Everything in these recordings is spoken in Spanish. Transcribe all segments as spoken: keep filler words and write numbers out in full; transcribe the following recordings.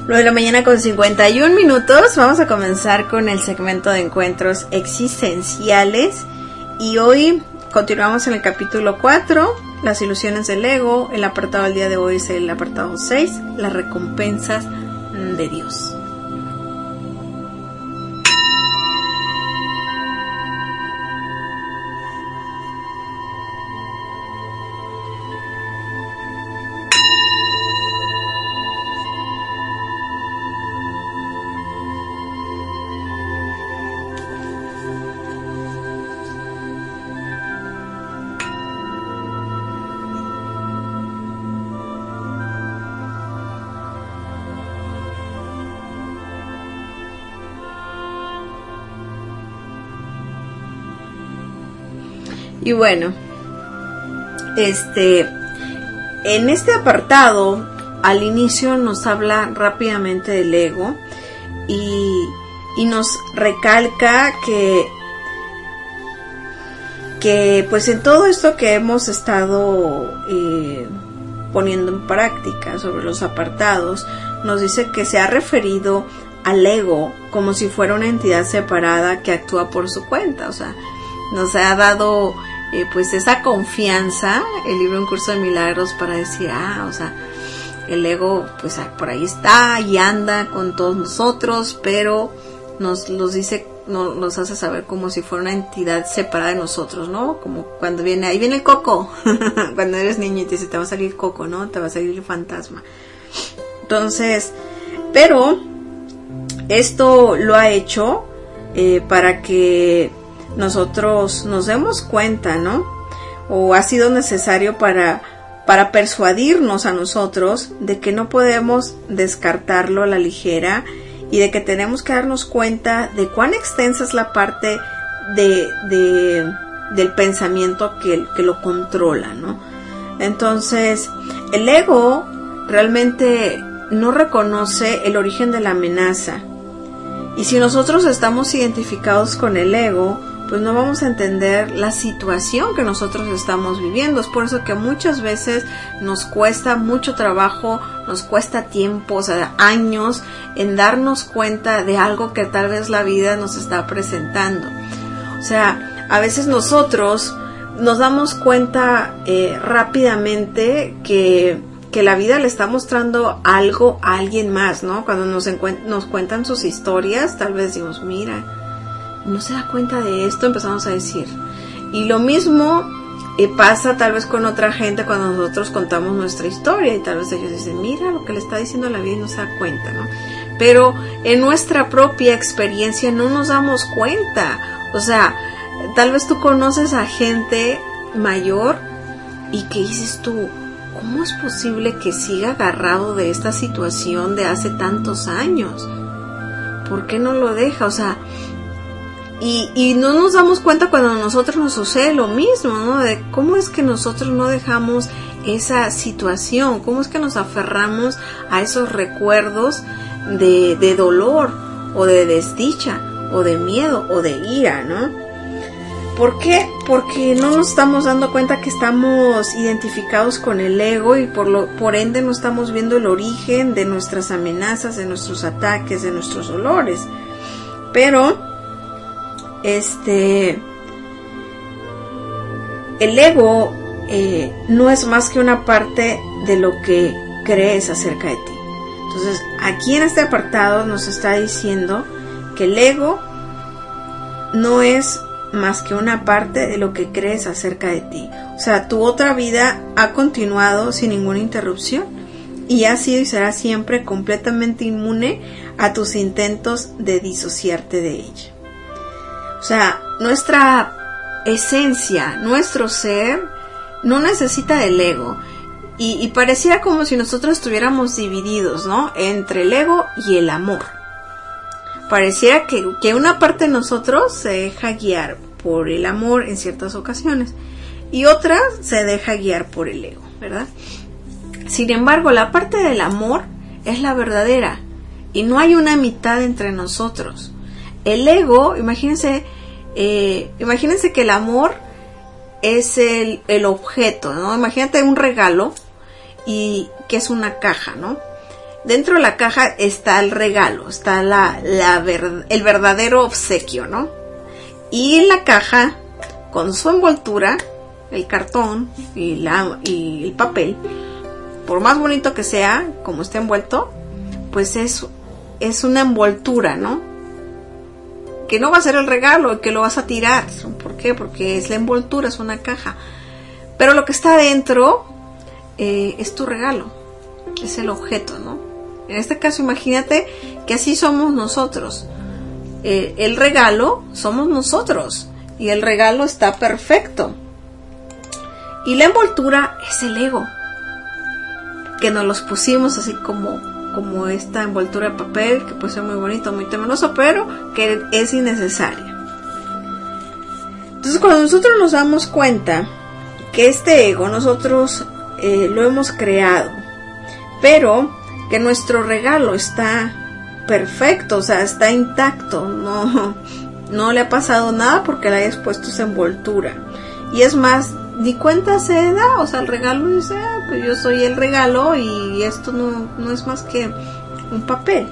nueve de la mañana con cincuenta y un minutos. Vamos a comenzar con el segmento de encuentros existenciales. Y hoy continuamos en el capítulo cuatro, las ilusiones del ego. El apartado del día de hoy es el apartado seis, las recompensas de Dios. Y bueno, este, en este apartado, al inicio nos habla rápidamente del ego y, y nos recalca que, que pues en todo esto que hemos estado eh, poniendo en práctica sobre los apartados, nos dice que se ha referido al ego como si fuera una entidad separada que actúa por su cuenta. O sea, nos ha dado eh, pues esa confianza el libro Un Curso de Milagros para decir, ah, o sea, el ego pues por ahí está y anda con todos nosotros, pero nos los dice, nos, nos hace saber como si fuera una entidad separada de nosotros, ¿no? Como cuando viene, ahí viene el coco, cuando eres niño y te dice, te va a salir coco, ¿no? Te va a salir el fantasma. Entonces, pero esto lo ha hecho eh, para que nosotros nos demos cuenta, ¿no? O ha sido necesario para, para persuadirnos a nosotros de que no podemos descartarlo a la ligera y de que tenemos que darnos cuenta de cuán extensa es la parte de, de, del pensamiento que, que lo controla, ¿no? Entonces, el ego realmente no reconoce el origen de la amenaza. Y si nosotros estamos identificados con el ego, pues no vamos a entender la situación que nosotros estamos viviendo. Es por eso que muchas veces nos cuesta mucho trabajo, nos cuesta tiempo, o sea, años, en darnos cuenta de algo que tal vez la vida nos está presentando. O sea, a veces nosotros nos damos cuenta eh, rápidamente que, que la vida le está mostrando algo a alguien más, ¿no? Cuando nos, encuent- nos cuentan sus historias, tal vez decimos, mira, no se da cuenta de esto, empezamos a decir. Y lo mismo eh, pasa tal vez con otra gente cuando nosotros contamos nuestra historia y tal vez ellos dicen, mira lo que le está diciendo la vida y no se da cuenta, ¿no? Pero en nuestra propia experiencia no nos damos cuenta. O sea, tal vez tú conoces a gente mayor y que dices tú, ¿cómo es posible que siga agarrado de esta situación de hace tantos años? ¿Por qué no lo deja? O sea, Y, y no nos damos cuenta cuando a nosotros nos sucede lo mismo, ¿no? De cómo es que nosotros no dejamos esa situación, cómo es que nos aferramos a esos recuerdos de, de dolor, o de desdicha, o de miedo, o de ira, ¿no? ¿Por qué? Porque no nos estamos dando cuenta que estamos identificados con el ego y por, lo, por ende no estamos viendo el origen de nuestras amenazas, de nuestros ataques, de nuestros dolores. Pero Este, el ego eh, no es más que una parte de lo que crees acerca de ti. Entonces, aquí en este apartado nos está diciendo que el ego no es más que una parte de lo que crees acerca de ti. O sea, tu otra vida ha continuado sin ninguna interrupción y ha sido y será siempre completamente inmune a tus intentos de disociarte de ella. O sea, nuestra esencia, nuestro ser, no necesita del ego. Y, y pareciera como si nosotros estuviéramos divididos, ¿no? Entre el ego y el amor. Pareciera que, que una parte de nosotros se deja guiar por el amor en ciertas ocasiones. Y otra se deja guiar por el ego, ¿verdad? Sin embargo, la parte del amor es la verdadera. Y no hay una mitad entre nosotros. El ego, imagínense, eh, imagínense que el amor es el, el objeto, ¿no? Imagínate un regalo y que es una caja, ¿no? dentro de la caja está el regalo, está la, la ver, el verdadero obsequio, ¿no? Y en la caja, con su envoltura, el cartón y, la, y el papel, por más bonito que sea, como esté envuelto, pues es, es una envoltura, ¿no? Que no va a ser el regalo, que lo vas a tirar. ¿Por qué? Porque es la envoltura, es una caja. Pero lo que está adentro eh, es tu regalo, es el objeto, ¿no? En este caso, imagínate que así somos nosotros. Eh, el regalo somos nosotros y el regalo está perfecto. Y la envoltura es el ego, que nos los pusimos así como como esta envoltura de papel, que puede ser muy bonito, muy temeroso, pero que es innecesaria. Entonces, cuando nosotros nos damos cuenta que este ego nosotros eh, lo hemos creado, pero que nuestro regalo está perfecto, o sea, está intacto, no, no le ha pasado nada porque le hayas puesto esa envoltura, y es más, ni cuenta se da, o sea, el regalo dice, ah, pues yo soy el regalo y esto no, no es más que un papel.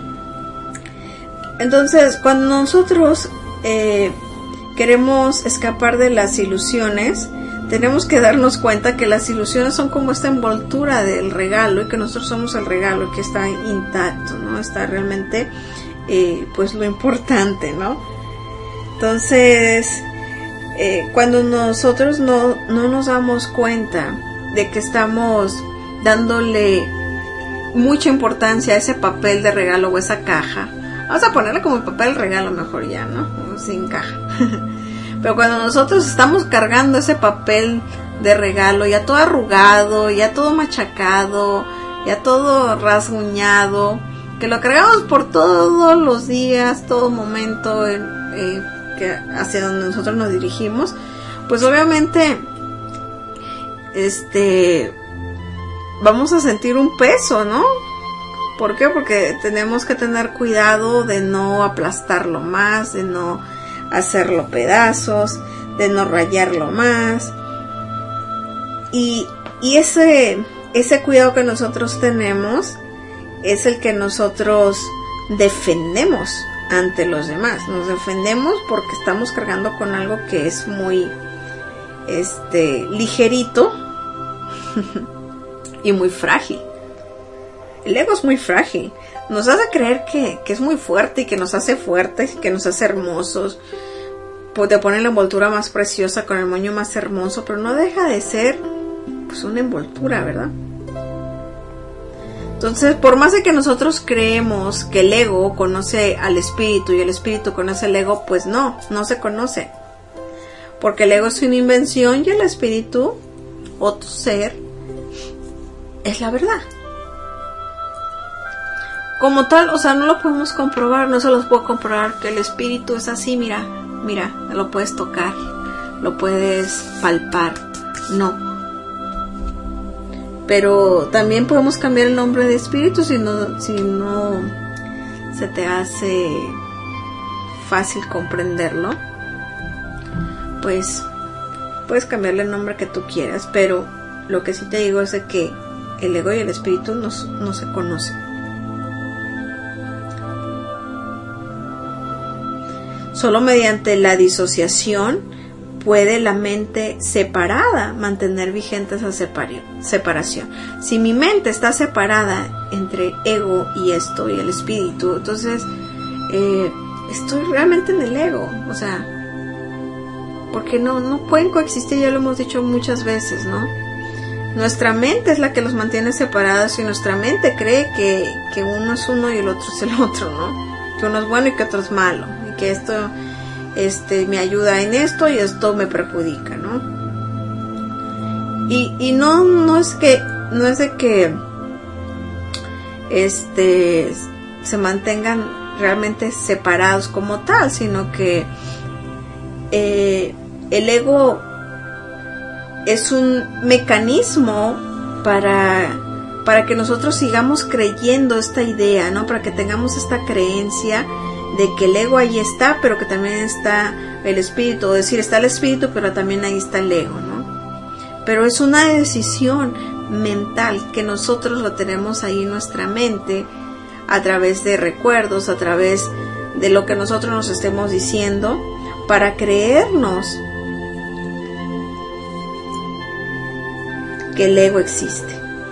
Entonces, cuando nosotros eh, queremos escapar de las ilusiones, tenemos que darnos cuenta que las ilusiones son como esta envoltura del regalo y que nosotros somos el regalo, que está intacto, ¿no? Está realmente, eh, pues, lo importante, ¿no? Entonces, Eh, cuando nosotros no, no nos damos cuenta de que estamos dándole mucha importancia a ese papel de regalo o esa caja, vamos a ponerle como el papel de regalo mejor ya, ¿no? Sin caja. Pero cuando nosotros estamos cargando ese papel de regalo ya todo arrugado, ya todo machacado, ya todo rasguñado, que lo cargamos por todos los días, todo momento, eh, eh, que hacia donde nosotros nos dirigimos, pues obviamente este vamos a sentir un peso, ¿no? ¿Por qué? Porque tenemos que tener cuidado de no aplastarlo más, de no hacerlo pedazos, de no rayarlo más, y, y ese ese cuidado que nosotros tenemos es el que nosotros defendemos ante los demás. Nos defendemos porque estamos cargando con algo que es muy este ligerito y muy frágil. El ego es muy frágil, nos hace creer que, que es muy fuerte y que nos hace fuertes y que nos hace hermosos, pues te pone la envoltura más preciosa con el moño más hermoso, pero no deja de ser pues una envoltura, ¿verdad? Entonces, por más de que nosotros creemos que el ego conoce al espíritu y el espíritu conoce al ego, pues no, no se conoce. Porque el ego es una invención y el espíritu, o tu ser, es la verdad. Como tal, o sea, no lo podemos comprobar, no se los puedo comprobar que el espíritu es así, mira, mira, lo puedes tocar, lo puedes palpar, no. Pero también podemos cambiar el nombre de espíritu si no, si no se te hace fácil comprenderlo. Pues puedes cambiarle el nombre que tú quieras, pero lo que sí te digo es de que el ego y el espíritu no, no se conocen. Solo mediante la disociación puede la mente separada mantener vigente esa separación. Si mi mente está separada entre ego y esto y el espíritu, entonces eh, estoy realmente en el ego, o sea, porque no, no pueden coexistir, ya lo hemos dicho muchas veces, ¿no? Nuestra mente es la que los mantiene separados y nuestra mente cree que, que uno es uno y el otro es el otro, ¿no? Que uno es bueno y que otro es malo, y que esto este me ayuda en esto y esto me perjudica, ¿no? Y, y no, no es que, no es de que este se mantengan realmente separados como tal, sino que eh, el ego es un mecanismo para, para que nosotros sigamos creyendo esta idea, ¿no? Para que tengamos esta creencia de que el ego ahí está, pero que también está el espíritu, es decir, está el espíritu, pero también ahí está el ego, ¿no? pero es una decisión mental que nosotros lo tenemos ahí en nuestra mente a través de recuerdos, a través de lo que nosotros nos estemos diciendo, para creernos que el ego existe.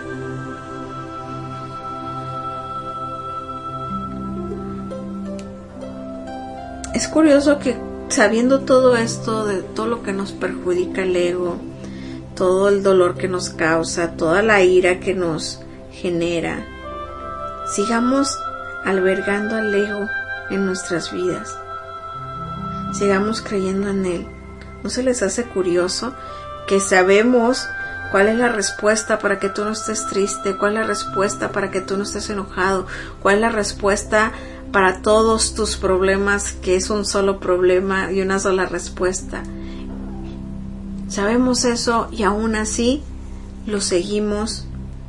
Es curioso que sabiendo todo esto, de todo lo que nos perjudica el ego, todo el dolor que nos causa, toda la ira que nos genera, sigamos albergando al ego en nuestras vidas. Sigamos creyendo en él. ¿No se les hace curioso que sabemos cuál es la respuesta para que tú no estés triste? ¿Cuál es la respuesta para que tú no estés enojado? ¿Cuál es la respuesta para todos tus problemas, que es un solo problema y una sola respuesta? Sabemos eso y aún así lo seguimos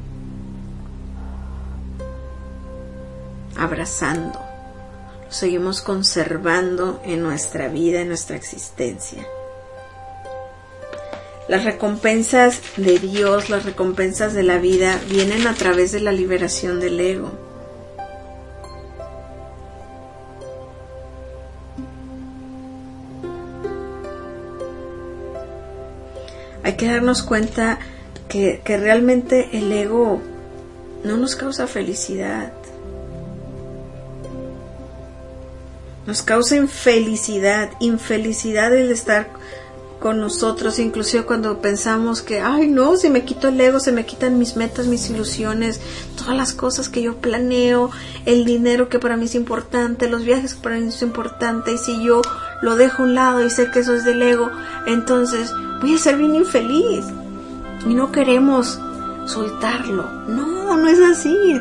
abrazando, lo seguimos conservando en nuestra vida, en nuestra existencia. Las recompensas de Dios, las recompensas de la vida vienen a través de la liberación del ego. Hay que darnos cuenta que, que realmente el ego no nos causa felicidad. Nos causa infelicidad, infelicidad el estar con nosotros, inclusive cuando pensamos que, ay no, si me quito el ego, se me quitan mis metas, mis ilusiones, todas las cosas que yo planeo, el dinero que para mí es importante, los viajes que para mí es importante, y si yo lo dejo a un lado y sé que eso es del ego, entonces voy a ser bien infeliz. Y no queremos soltarlo. No, no es así.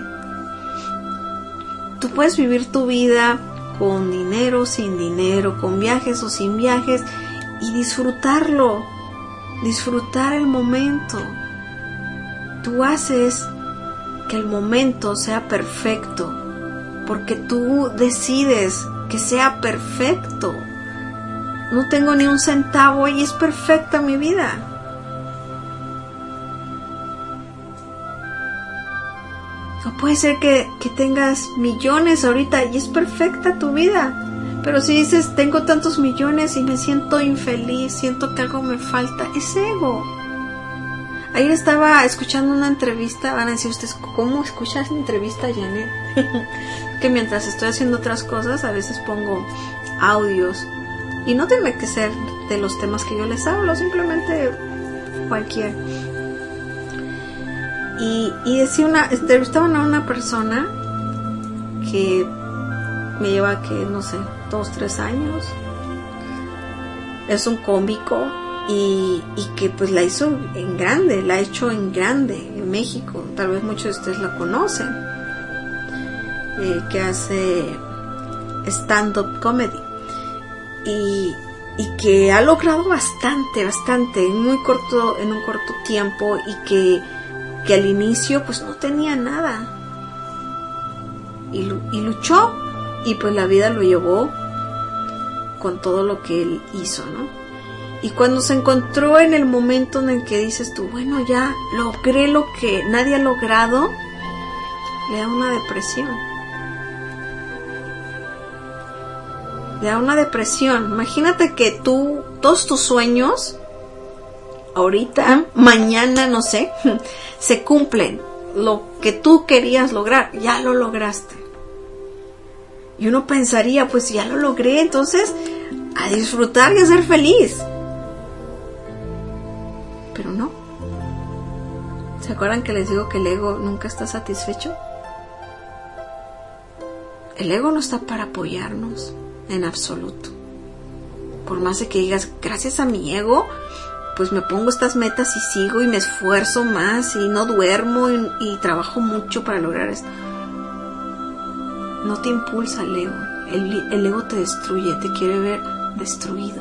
Tú puedes vivir tu vida con dinero, sin dinero, con viajes o sin viajes, y disfrutarlo, disfrutar el momento. Tú haces que el momento sea perfecto, porque tú decides que sea perfecto. No tengo ni un centavo y es perfecta mi vida. No puede ser que, que tengas millones ahorita y es perfecta tu vida. Pero si dices, tengo tantos millones y me siento infeliz, siento que algo me falta, es ego. Ayer estaba escuchando una entrevista, van a decir ustedes, ¿cómo escuchas la entrevista, Janet? Que mientras estoy haciendo otras cosas, a veces pongo audios. Y no tiene que ser de los temas que yo les hablo, simplemente cualquier. Y, y decía una, entrevistaban a una persona que me lleva, que no sé, dos, tres años. Es un cómico y, y que pues la hizo en grande, la ha hecho en grande en México. Tal vez muchos de ustedes la conocen. Eh, que hace stand-up comedy. Y, y que ha logrado bastante, bastante, en muy corto, en un corto tiempo, y que, que al inicio pues no tenía nada. Y, y luchó. Y pues la vida lo llevó con todo lo que él hizo, ¿no? Y cuando se encontró en el momento en el que dices tú, bueno, ya logré lo que nadie ha logrado, le da una depresión. Le da una depresión. Imagínate que tú, todos tus sueños, ahorita, mañana, no sé, se cumplen. Lo que tú querías lograr, ya lo lograste. Y uno pensaría, pues ya lo logré, entonces a disfrutar y a ser feliz. Pero no. ¿Se acuerdan que les digo que el ego nunca está satisfecho? El ego no está para apoyarnos en absoluto. Por más de que digas, gracias a mi ego, pues me pongo estas metas y sigo y me esfuerzo más y no duermo y, y trabajo mucho para lograr esto. No te impulsa el ego. El, el ego te destruye, te quiere ver destruido.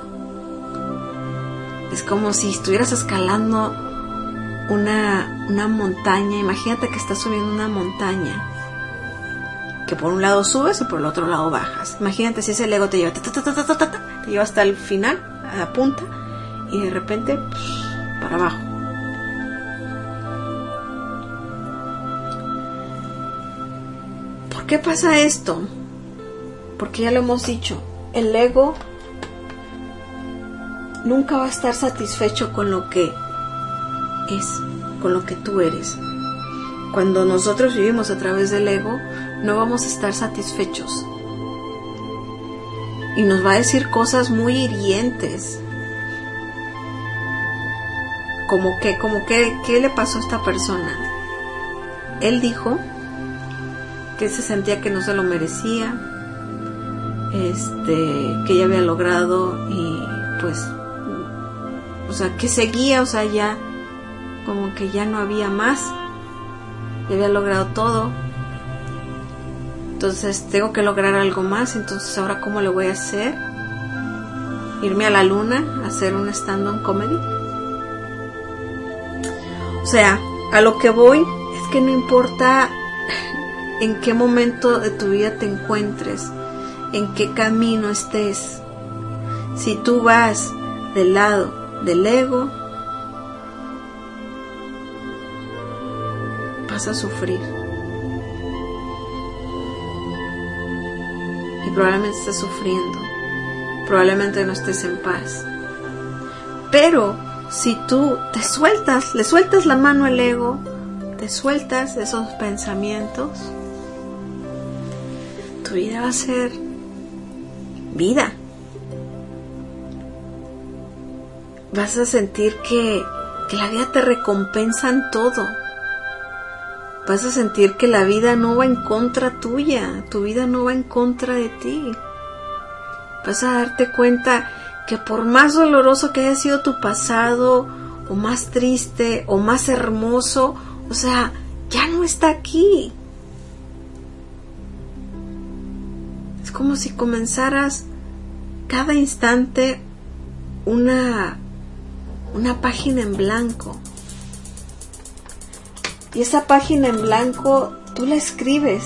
Es como si estuvieras escalando una, una montaña. Imagínate que estás subiendo una montaña, que por un lado subes y por el otro lado bajas. Imagínate si ese ego te lleva, ta, ta, ta, ta, ta, ta, ta, te lleva hasta el final, a la punta, y de repente para abajo. ¿Por qué pasa esto? Porque ya lo hemos dicho, el ego nunca va a estar satisfecho con lo que es, con lo que tú eres. Cuando nosotros vivimos a través del ego, no vamos a estar satisfechos. Y nos va a decir cosas muy hirientes. Como que, como que, ¿qué le pasó a esta persona? Él dijo que se sentía que no se lo merecía, este, que ya había logrado y pues, o sea, que seguía, o sea, ya, como que ya no había más, ya había logrado todo, entonces tengo que lograr algo más, entonces ahora ¿cómo lo voy a hacer? ¿Irme a la luna a hacer un stand-up comedy? O sea, a lo que voy es que no importa en qué momento de tu vida te encuentres, en qué camino estés, si tú vas del lado del ego, vas a sufrir. Y probablemente estés sufriendo, probablemente no estés en paz. Pero si tú te sueltas, le sueltas la mano al ego, te sueltas de esos pensamientos, tu vida va a ser vida. Vas a sentir que, que la vida te recompensa en todo. Vas a sentir que la vida no va en contra tuya, tu vida no va en contra de ti. Vas a darte cuenta que por más doloroso que haya sido tu pasado, o más triste, o más hermoso, o sea, ya no está aquí. Es como si comenzaras cada instante una, una página en blanco. Y esa página en blanco tú la escribes.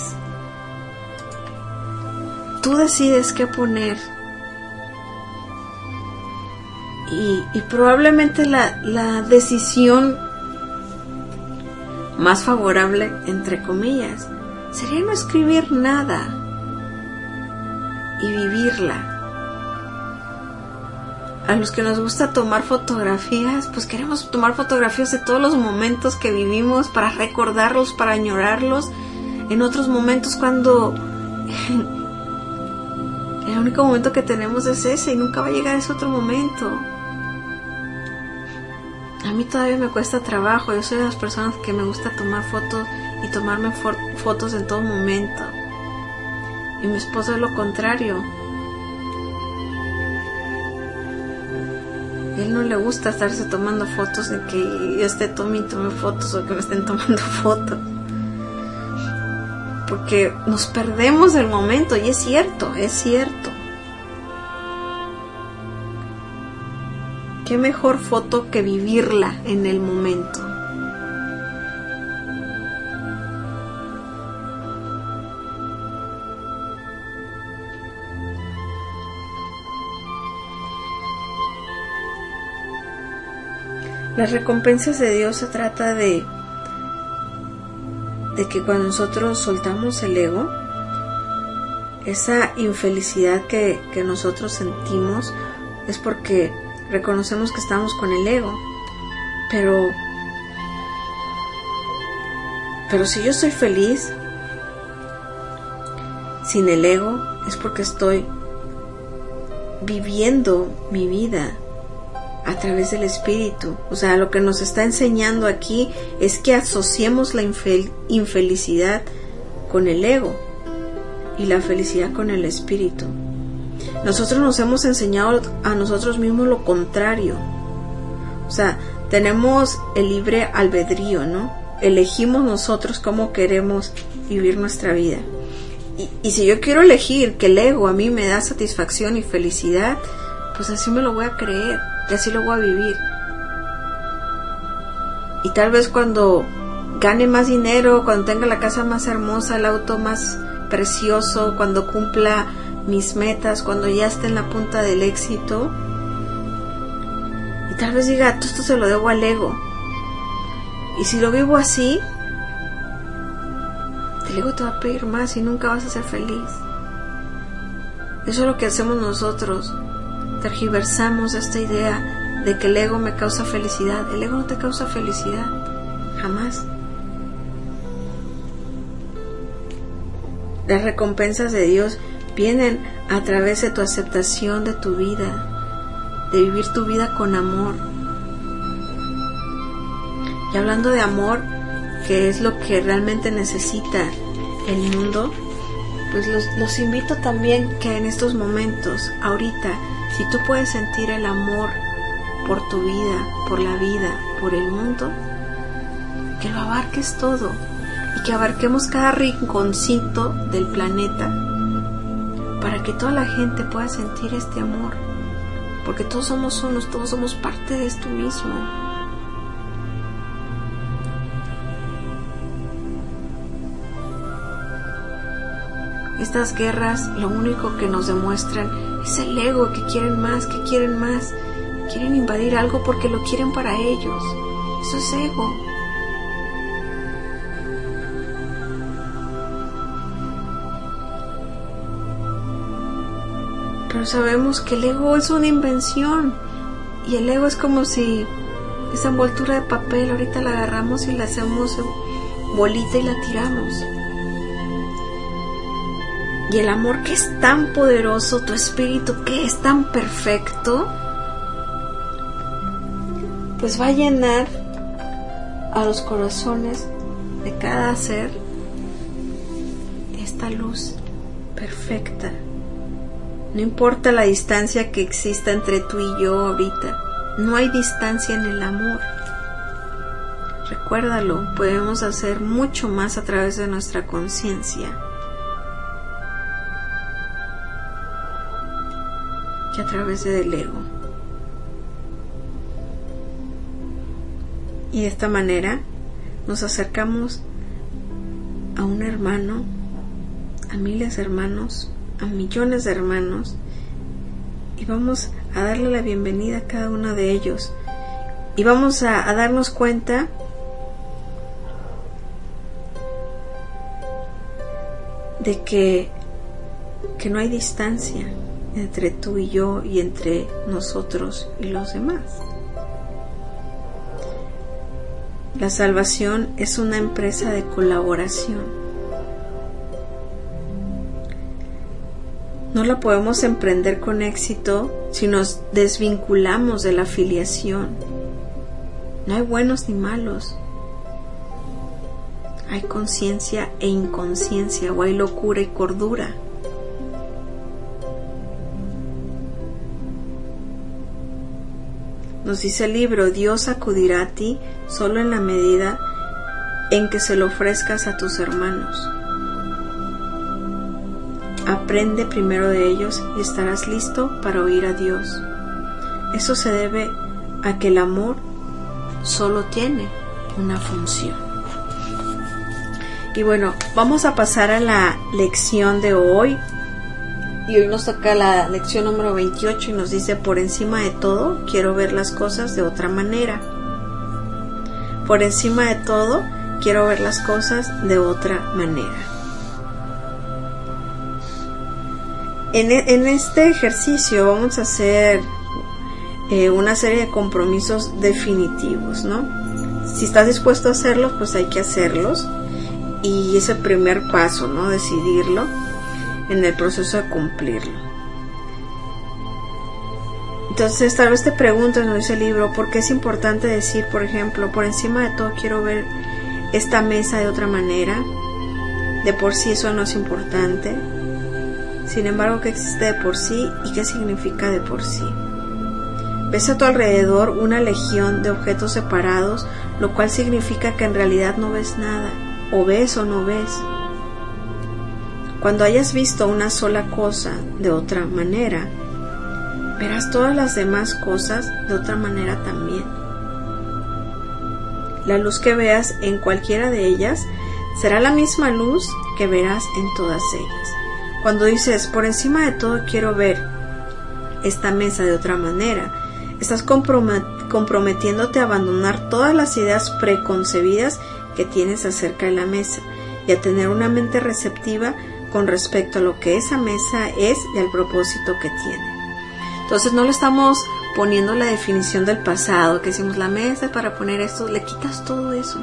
Tú decides qué poner. Y, y probablemente la, la decisión más favorable, entre comillas, sería no escribir nada y vivirla. A los que nos gusta tomar fotografías, pues queremos tomar fotografías de todos los momentos que vivimos para recordarlos, para añorarlos. En otros momentos cuando el único momento que tenemos es ese y nunca va a llegar ese otro momento. A mí todavía me cuesta trabajo. Yo soy de las personas que me gusta tomar fotos y tomarme for- fotos en todo momento. Y mi esposo es lo contrario. A él no le gusta estarse tomando fotos de que yo esté tomando y tome fotos o que me estén tomando fotos. Porque nos perdemos del momento y es cierto, es cierto. ¿Qué mejor foto que vivirla en el momento? Las recompensas de Dios se trata de, de que cuando nosotros soltamos el ego, esa infelicidad que, que nosotros sentimos es porque reconocemos que estamos con el ego. Pero, pero si yo estoy feliz sin el ego, es porque estoy viviendo mi vida a través del Espíritu. O sea, lo que nos está enseñando aquí es que asociemos la infel- infelicidad con el ego y la felicidad con el Espíritu. Nosotros nos hemos enseñado a nosotros mismos lo contrario. O sea, tenemos el libre albedrío, ¿no? Elegimos nosotros cómo queremos vivir nuestra vida. Y, y si yo quiero elegir que el ego a mí me da satisfacción y felicidad, pues así me lo voy a creer. Y así lo voy a vivir. Y tal vez cuando gane más dinero, cuando tenga la casa más hermosa, el auto más precioso, cuando cumpla mis metas, cuando ya esté en la punta del éxito, y tal vez diga, todo esto se lo debo al ego. Y si lo vivo así, el ego te va a pedir más y nunca vas a ser feliz. Eso es lo que hacemos nosotros. Tergiversamos esta idea de que el ego me causa felicidad. El ego no te causa felicidad, jamás. Las recompensas de Dios vienen a través de tu aceptación de tu vida, de vivir tu vida con amor. Y hablando de amor, que es lo que realmente necesita el mundo, pues los, los invito también que en estos momentos, ahorita, si tú puedes sentir el amor por tu vida, por la vida, por el mundo, que lo abarques todo y que abarquemos cada rinconcito del planeta para que toda la gente pueda sentir este amor, porque todos somos unos, todos somos parte de esto mismo. Estas guerras lo único que nos demuestran es el ego, que quieren más, que quieren más, quieren invadir algo porque lo quieren para ellos. Eso es ego. Pero sabemos que el ego es una invención y el ego es como si esa envoltura de papel ahorita la agarramos y la hacemos bolita y la tiramos. Y el amor, que es tan poderoso, tu espíritu que es tan perfecto, pues va a llenar a los corazones de cada ser esta luz perfecta. No importa la distancia que exista entre tú y yo ahorita, no hay distancia en el amor. Recuérdalo, podemos hacer mucho más a través de nuestra conciencia que a través del ego. Y de esta manera nos acercamos a un hermano, a miles de hermanos, a millones de hermanos, y vamos a darle la bienvenida a cada uno de ellos, y vamos a, a darnos cuenta de que, que no hay distancia entre tú y yo y entre nosotros y los demás. La salvación es una empresa de colaboración. No la podemos emprender con éxito si nos desvinculamos de la filiación. No hay buenos ni malos. Hay conciencia e inconsciencia, o hay locura y cordura. Nos dice el libro: Dios acudirá a ti solo en la medida en que se lo ofrezcas a tus hermanos. Aprende primero de ellos y estarás listo para oír a Dios. Eso se debe a que el amor solo tiene una función. Y bueno, vamos a pasar a la lección de hoy. Y hoy nos toca la lección número veintiocho y nos dice: por encima de todo, quiero ver las cosas de otra manera. Por encima de todo, quiero ver las cosas de otra manera. En, en este ejercicio vamos a hacer eh, una serie de compromisos definitivos, ¿no? Si estás dispuesto a hacerlos, pues hay que hacerlos. Y es el primer paso, ¿no? Decidirlo en el proceso de cumplirlo. Entonces tal vez te preguntes, nos dice el libro, ¿por qué es importante decir, por ejemplo, por encima de todo quiero ver esta mesa de otra manera? De por sí eso no es importante. Sin embargo, ¿qué existe de por sí y qué significa de por sí? Ves a tu alrededor una legión de objetos separados, lo cual significa que en realidad no ves nada, o ves o no ves. Cuando hayas visto una sola cosa de otra manera, verás todas las demás cosas de otra manera también. La luz que veas en cualquiera de ellas será la misma luz que verás en todas ellas. Cuando dices, por encima de todo quiero ver esta mesa de otra manera, estás comprometiéndote a abandonar todas las ideas preconcebidas que tienes acerca de la mesa y a tener una mente receptiva con respecto a lo que esa mesa es y al propósito que tiene. Entonces no le estamos poniendo la definición del pasado, que decimos la mesa para poner esto, le quitas todo eso.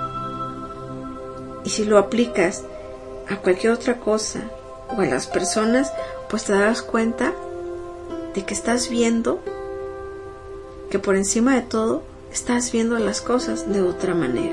Y si lo aplicas a cualquier otra cosa o a las personas, pues te darás cuenta de que estás viendo, que por encima de todo, estás viendo las cosas de otra manera.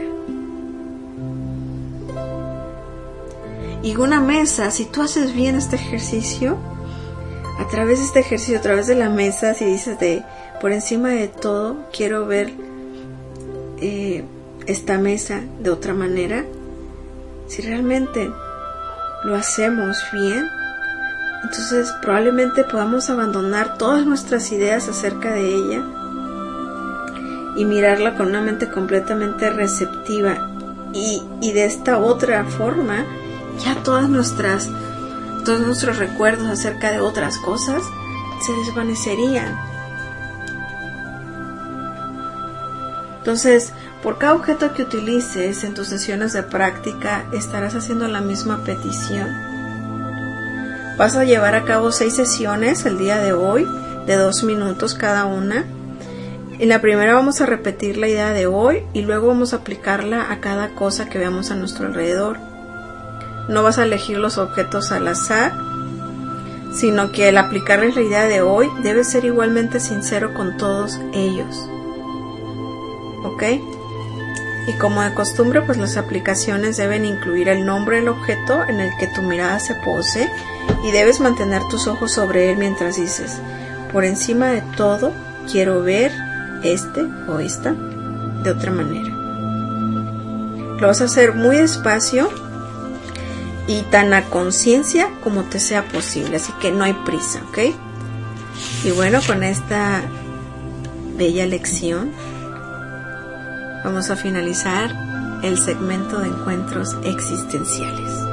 Y una mesa, si tú haces bien este ejercicio, a través de este ejercicio, a través de la mesa, si dices de por encima de todo, quiero ver eh, esta mesa de otra manera, si realmente lo hacemos bien, entonces probablemente podamos abandonar todas nuestras ideas acerca de ella y mirarla con una mente completamente receptiva, y, y de esta otra forma ya todas nuestras todos nuestros recuerdos acerca de otras cosas se desvanecerían. Entonces, por cada objeto que utilices en tus sesiones de práctica, estarás haciendo la misma petición. Vas a llevar a cabo seis sesiones el día de hoy, de dos minutos cada una. En la primera vamos a repetir la idea de hoy y luego vamos a aplicarla a cada cosa que veamos a nuestro alrededor. No vas a elegir los objetos al azar, sino que al aplicarles la idea de hoy, debes ser igualmente sincero con todos ellos. ¿Ok? Y como de costumbre, pues las aplicaciones deben incluir el nombre del objeto en el que tu mirada se pose y debes mantener tus ojos sobre él mientras dices, por encima de todo, quiero ver este o esta de otra manera. Lo vas a hacer muy despacio y tan a conciencia como te sea posible, así que no hay prisa, ¿ok? Y bueno, con esta bella lección vamos a finalizar el segmento de encuentros existenciales.